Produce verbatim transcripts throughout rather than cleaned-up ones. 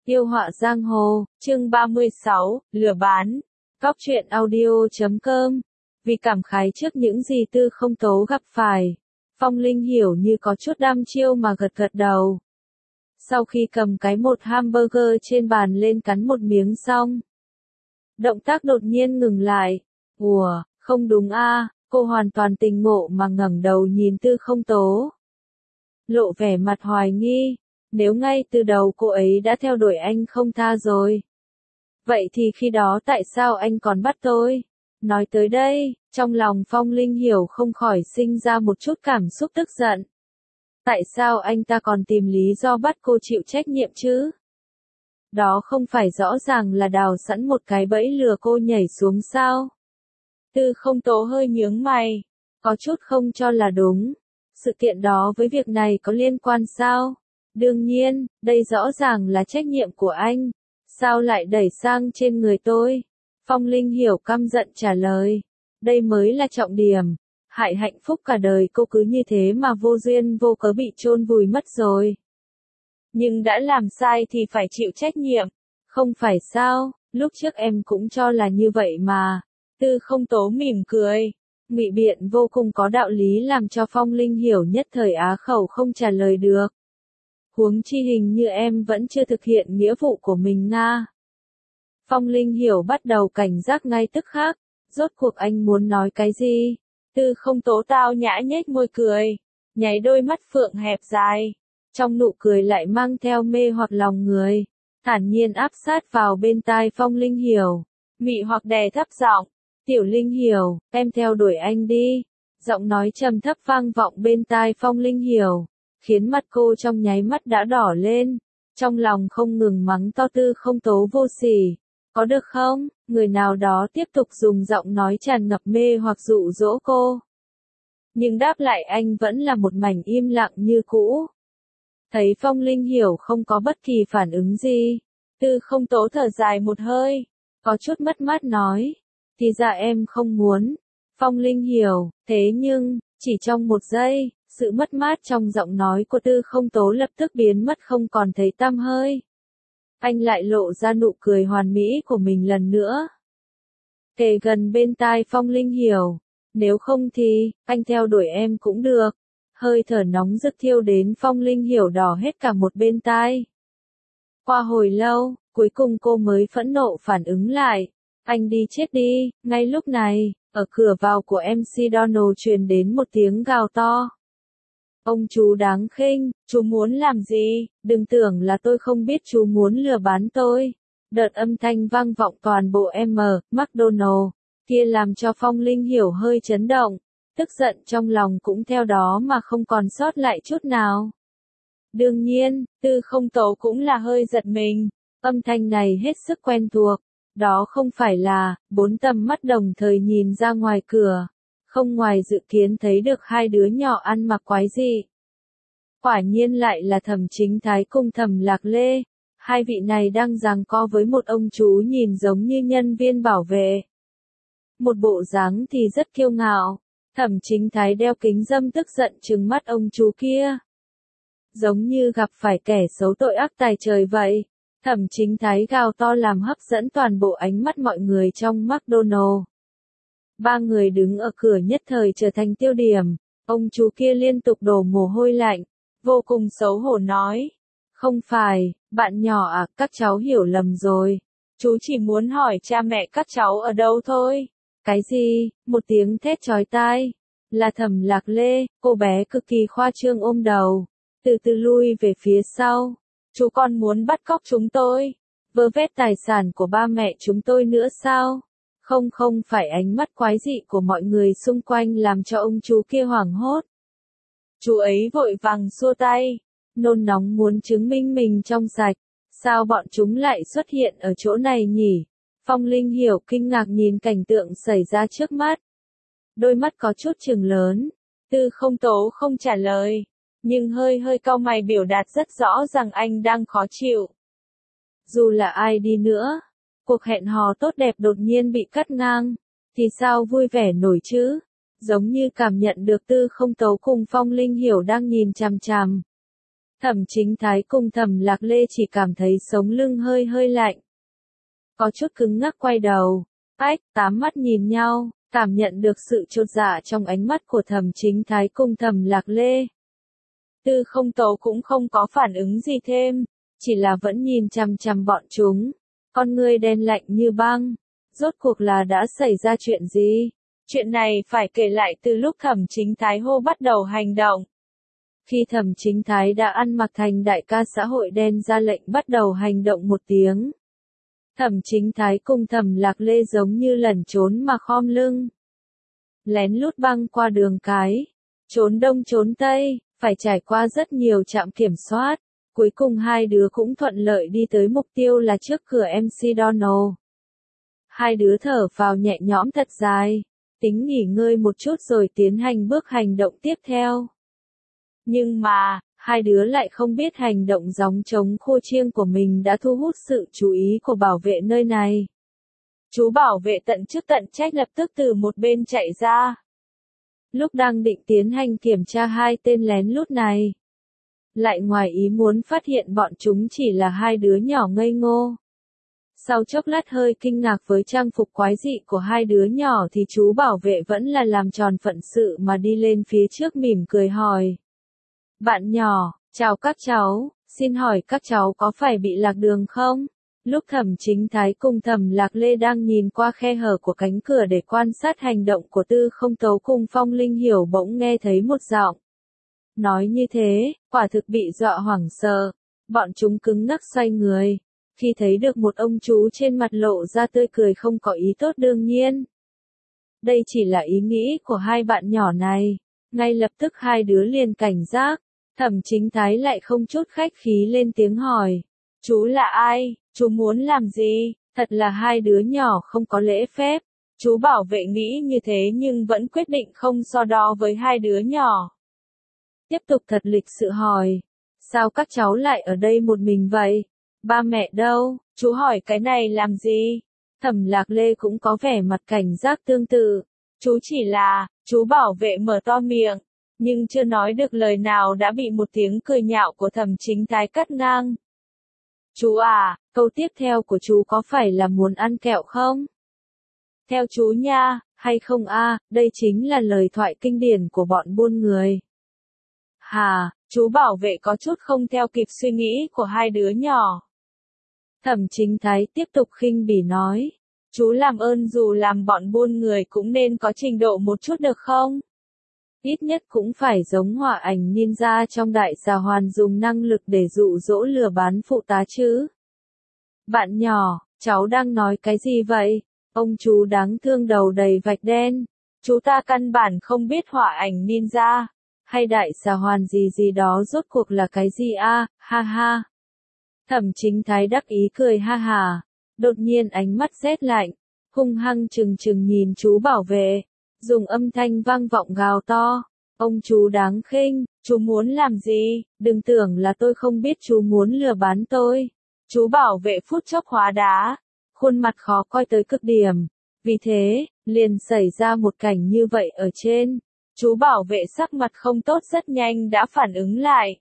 Yêu họa giang hồ, chương ba mươi sáu, lừa bán. Cóc truyện audio chấm com. Vì cảm khái trước những gì Tư Không Tố gặp phải, Phong Linh hiểu như có chút đăm chiêu mà gật gật đầu. Sau khi cầm cái một hamburger trên bàn lên cắn một miếng xong, động tác đột nhiên ngừng lại. Ủa, không đúng a, cô hoàn toàn tỉnh ngộ mà ngẩng đầu nhìn Tư Không Tố. Lộ vẻ mặt hoài nghi. Nếu ngay từ đầu cô ấy đã theo đuổi anh không tha rồi, vậy thì khi đó tại sao anh còn bắt tôi? Nói tới đây, trong lòng Phong Linh hiểu không khỏi sinh ra một chút cảm xúc tức giận. Tại sao anh ta còn tìm lý do bắt cô chịu trách nhiệm chứ? Đó không phải rõ ràng là đào sẵn một cái bẫy lừa cô nhảy xuống sao? Tư Không Tố hơi nhướng mày, có chút không cho là đúng. Sự kiện đó với việc này có liên quan sao? Đương nhiên, đây rõ ràng là trách nhiệm của anh. Sao lại đẩy sang trên người tôi? Phong Linh hiểu căm giận trả lời. Đây mới là trọng điểm. Hại hạnh phúc cả đời cô cứ như thế mà vô duyên vô cớ bị chôn vùi mất rồi. Nhưng đã làm sai thì phải chịu trách nhiệm. Không phải sao, lúc trước em cũng cho là như vậy mà. Tư Không Tố mỉm cười. Ngụy biện vô cùng có đạo lý làm cho Phong Linh hiểu nhất thời á khẩu không trả lời được. Huống chi hình như em vẫn chưa thực hiện nghĩa vụ của mình nga. Phong Linh hiểu bắt đầu cảnh giác ngay tức khắc. Rốt cuộc anh muốn nói cái gì? Tư Không Tố tao nhã nhếch môi cười, nháy đôi mắt phượng hẹp dài. Trong nụ cười lại mang theo mê hoặc lòng người. Thản nhiên áp sát vào bên tai Phong Linh hiểu. Mị hoặc đè thấp giọng. Tiểu Linh hiểu, em theo đuổi anh đi. Giọng nói trầm thấp vang vọng bên tai Phong Linh hiểu, khiến mặt cô trong nháy mắt đã đỏ lên. Trong lòng không ngừng mắng to Tư Không Tố vô sỉ. Có được không? Người nào đó tiếp tục dùng giọng nói tràn ngập mê hoặc dụ dỗ cô. Nhưng đáp lại anh vẫn là một mảnh im lặng như cũ. Thấy Phong Linh hiểu không có bất kỳ phản ứng gì, Tư Không Tố thở dài một hơi, có chút mất mát nói. Thì ra em không muốn. Phong Linh hiểu, thế nhưng, chỉ trong một giây, sự mất mát trong giọng nói của Tư Không Tố lập tức biến mất không còn thấy tăm hơi. Anh lại lộ ra nụ cười hoàn mỹ của mình lần nữa. Kề gần bên tai Phong Linh hiểu. Nếu không thì, anh theo đuổi em cũng được. Hơi thở nóng rực thiêu đến Phong Linh hiểu đỏ hết cả một bên tai. Qua hồi lâu, cuối cùng cô mới phẫn nộ phản ứng lại. Anh đi chết đi. Ngay lúc này, ở cửa vào của em xê Donald truyền đến một tiếng gào to. Ông chú đáng khinh, chú muốn làm gì? Đừng tưởng là tôi không biết chú muốn lừa bán tôi. Đợt âm thanh vang vọng toàn bộ M, McDonald, kia làm cho Phong Linh hiểu hơi chấn động. Tức giận trong lòng cũng theo đó mà không còn sót lại chút nào. Đương nhiên, Tư Không Tố cũng là hơi giật mình. Âm thanh này hết sức quen thuộc. Đó không phải là, bốn tầm mắt đồng thời nhìn ra ngoài cửa. Không ngoài dự kiến thấy được hai đứa nhỏ ăn mặc quái dị. Quả nhiên lại là Thẩm Chính Thái cùng Thẩm Lạc Lê. Hai vị này đang giằng co với một ông chú nhìn giống như nhân viên bảo vệ. Một bộ dáng thì rất kiêu ngạo. Thẩm Chính Thái đeo kính râm tức giận trừng mắt ông chú kia. Giống như gặp phải kẻ xấu tội ác tài trời vậy. Thẩm Chính Thái gào to làm hấp dẫn toàn bộ ánh mắt mọi người trong McDonald. Ba người đứng ở cửa nhất thời trở thành tiêu điểm. Ông chú kia liên tục đổ mồ hôi lạnh, vô cùng xấu hổ nói. Không phải, bạn nhỏ à, các cháu hiểu lầm rồi. Chú chỉ muốn hỏi cha mẹ các cháu ở đâu thôi. Cái gì? Một tiếng thét chói tai. Là Thẩm Lạc Lê, cô bé cực kỳ khoa trương ôm đầu. Từ từ lui về phía sau. Chú còn muốn bắt cóc chúng tôi. Vơ vét tài sản của ba mẹ chúng tôi nữa sao? Không không phải ánh mắt quái dị của mọi người xung quanh làm cho ông chú kia hoảng hốt. Chú ấy vội vàng xua tay. Nôn nóng muốn chứng minh mình trong sạch. Sao bọn chúng lại xuất hiện ở chỗ này nhỉ? Phong Linh hiểu kinh ngạc nhìn cảnh tượng xảy ra trước mắt. Đôi mắt có chút trừng lớn. Tư Không Tố không trả lời. Nhưng hơi hơi cau mày biểu đạt rất rõ rằng anh đang khó chịu. Dù là ai đi nữa, cuộc hẹn hò tốt đẹp đột nhiên bị cắt ngang, thì sao vui vẻ nổi chứ? Giống như cảm nhận được Tư Không Tố cùng Phong Linh hiểu đang nhìn chằm chằm. Thẩm Chính Thái cùng Thẩm Lạc Lê chỉ cảm thấy sống lưng hơi hơi lạnh. Có chút cứng ngắc quay đầu, ách, tám mắt nhìn nhau, cảm nhận được sự chột dạ trong ánh mắt của Thẩm Chính Thái cùng Thẩm Lạc Lê. Tư Không Tố cũng không có phản ứng gì thêm, chỉ là vẫn nhìn chằm chằm bọn chúng, con ngươi đen lạnh như băng. Rốt cuộc là đã xảy ra chuyện gì? Chuyện này phải kể lại từ lúc Thẩm Chính Thái hô bắt đầu hành động. Khi Thẩm Chính Thái đã ăn mặc thành đại ca xã hội đen ra lệnh bắt đầu hành động một tiếng. Thẩm Chính Thái cùng Thẩm Lạc Lê giống như lẩn trốn mà khom lưng. Lén lút băng qua đường cái, trốn đông trốn tây, phải trải qua rất nhiều trạm kiểm soát. Cuối cùng hai đứa cũng thuận lợi đi tới mục tiêu là trước cửa em xê Donald. Hai đứa thở vào nhẹ nhõm thật dài, tính nghỉ ngơi một chút rồi tiến hành bước hành động tiếp theo. Nhưng mà, hai đứa lại không biết hành động gióng trống khô chiêng của mình đã thu hút sự chú ý của bảo vệ nơi này. Chú bảo vệ tận chức tận trách lập tức từ một bên chạy ra. Lúc đang định tiến hành kiểm tra hai tên lén lút này, lại ngoài ý muốn phát hiện bọn chúng chỉ là hai đứa nhỏ ngây ngô. Sau chốc lát hơi kinh ngạc với trang phục quái dị của hai đứa nhỏ thì chú bảo vệ vẫn là làm tròn phận sự mà đi lên phía trước mỉm cười hỏi. Bạn nhỏ, chào các cháu, xin hỏi các cháu có phải bị lạc đường không? Lúc Thẩm Chính Thái cùng Thẩm Lạc Lê đang nhìn qua khe hở của cánh cửa để quan sát hành động của Tư Không Tố cùng Phong Linh Hiểu bỗng nghe thấy một giọng nói như thế, quả thực bị dọa hoảng sợ. Bọn chúng cứng ngắc xoay người, khi thấy được một ông chú trên mặt lộ ra tươi cười không có ý tốt đương nhiên. Đây chỉ là ý nghĩ của hai bạn nhỏ này, ngay lập tức hai đứa liền cảnh giác. Thẩm Chính Thái lại không chút khách khí lên tiếng hỏi, chú là ai, chú muốn làm gì? Thật là hai đứa nhỏ không có lễ phép. Chú bảo vệ nghĩ như thế nhưng vẫn quyết định không so đo với hai đứa nhỏ. Tiếp tục thật lịch sự hỏi, sao các cháu lại ở đây một mình vậy? Ba mẹ đâu? Chú hỏi cái này làm gì? Thẩm Lạc Lê cũng có vẻ mặt cảnh giác tương tự. Chú chỉ là, chú bảo vệ mở to miệng, nhưng chưa nói được lời nào đã bị một tiếng cười nhạo của Thẩm Chính Thái cắt ngang. Chú à, câu tiếp theo của chú có phải là muốn ăn kẹo không? Theo chú nha, hay không a? Đây chính là lời thoại kinh điển của bọn buôn người. Hà, chú bảo vệ có chút không theo kịp suy nghĩ của hai đứa nhỏ. Thẩm Chính Thái tiếp tục khinh bỉ nói, chú làm ơn dù làm bọn buôn người cũng nên có trình độ một chút được không? Ít nhất cũng phải giống hỏa ảnh ninja trong đại xà hoàn dùng năng lực để dụ dỗ lừa bán phụ tá chứ. Bạn nhỏ, cháu đang nói cái gì vậy? Ông chú đáng thương đầu đầy vạch đen. Chú ta căn bản không biết hỏa ảnh ninja, hay đại xà hoàn gì gì đó rốt cuộc là cái gì a? Ha ha. Thẩm Chính Thái đắc ý cười ha hà. Đột nhiên ánh mắt rét lạnh, hung hăng trừng trừng nhìn chú bảo vệ, dùng âm thanh vang vọng gào to. Ông chú đáng khinh, chú muốn làm gì? Đừng tưởng là tôi không biết chú muốn lừa bán tôi. Chú bảo vệ phút chốc hóa đá, khuôn mặt khó coi tới cực điểm. Vì thế, liền xảy ra một cảnh như vậy ở trên. Chú bảo vệ sắc mặt không tốt rất nhanh đã phản ứng lại.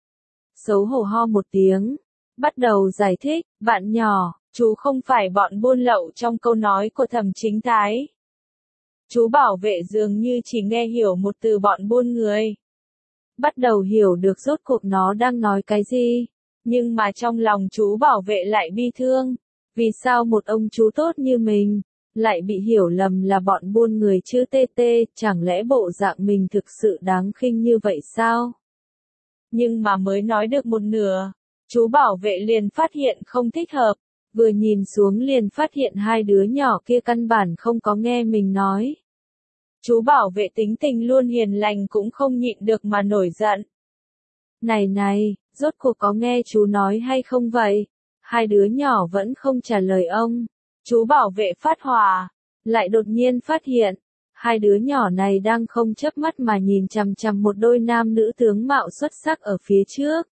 Xấu hổ ho một tiếng, bắt đầu giải thích, bạn nhỏ, chú không phải bọn buôn lậu trong câu nói của Thẩm Chính Thái. Chú bảo vệ dường như chỉ nghe hiểu một từ bọn buôn người. Bắt đầu hiểu được rốt cuộc nó đang nói cái gì. Nhưng mà trong lòng chú bảo vệ lại bi thương. Vì sao một ông chú tốt như mình, lại bị hiểu lầm là bọn buôn người chứ tê tê, chẳng lẽ bộ dạng mình thực sự đáng khinh như vậy sao? Nhưng mà mới nói được một nửa, chú bảo vệ liền phát hiện không thích hợp. Vừa nhìn xuống liền phát hiện hai đứa nhỏ kia căn bản không có nghe mình nói. Chú bảo vệ tính tình luôn hiền lành cũng không nhịn được mà nổi giận. Này này, rốt cuộc có nghe chú nói hay không vậy? Hai đứa nhỏ vẫn không trả lời ông. Chú bảo vệ phát hỏa, lại đột nhiên phát hiện, hai đứa nhỏ này đang không chớp mắt mà nhìn chằm chằm một đôi nam nữ tướng mạo xuất sắc ở phía trước.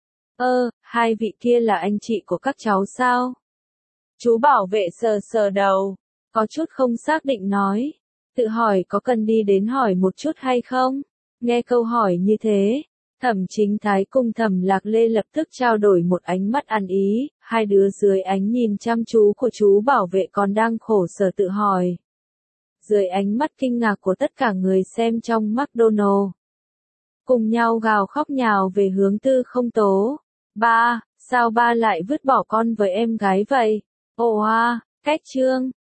Ơ, hai vị kia là anh chị của các cháu sao? Chú bảo vệ sờ sờ đầu, có chút không xác định nói, tự hỏi có cần đi đến hỏi một chút hay không? Nghe câu hỏi như thế, Thẩm Chính Thái cùng Thẩm Lạc Lê lập tức trao đổi một ánh mắt ăn ý, hai đứa dưới ánh nhìn chăm chú của chú bảo vệ còn đang khổ sở tự hỏi. Dưới ánh mắt kinh ngạc của tất cả người xem trong McDonald, cùng nhau gào khóc nhào về hướng Tư Không Tố. Ba, sao ba lại vứt bỏ con với em gái vậy? Ồ à, cách chương.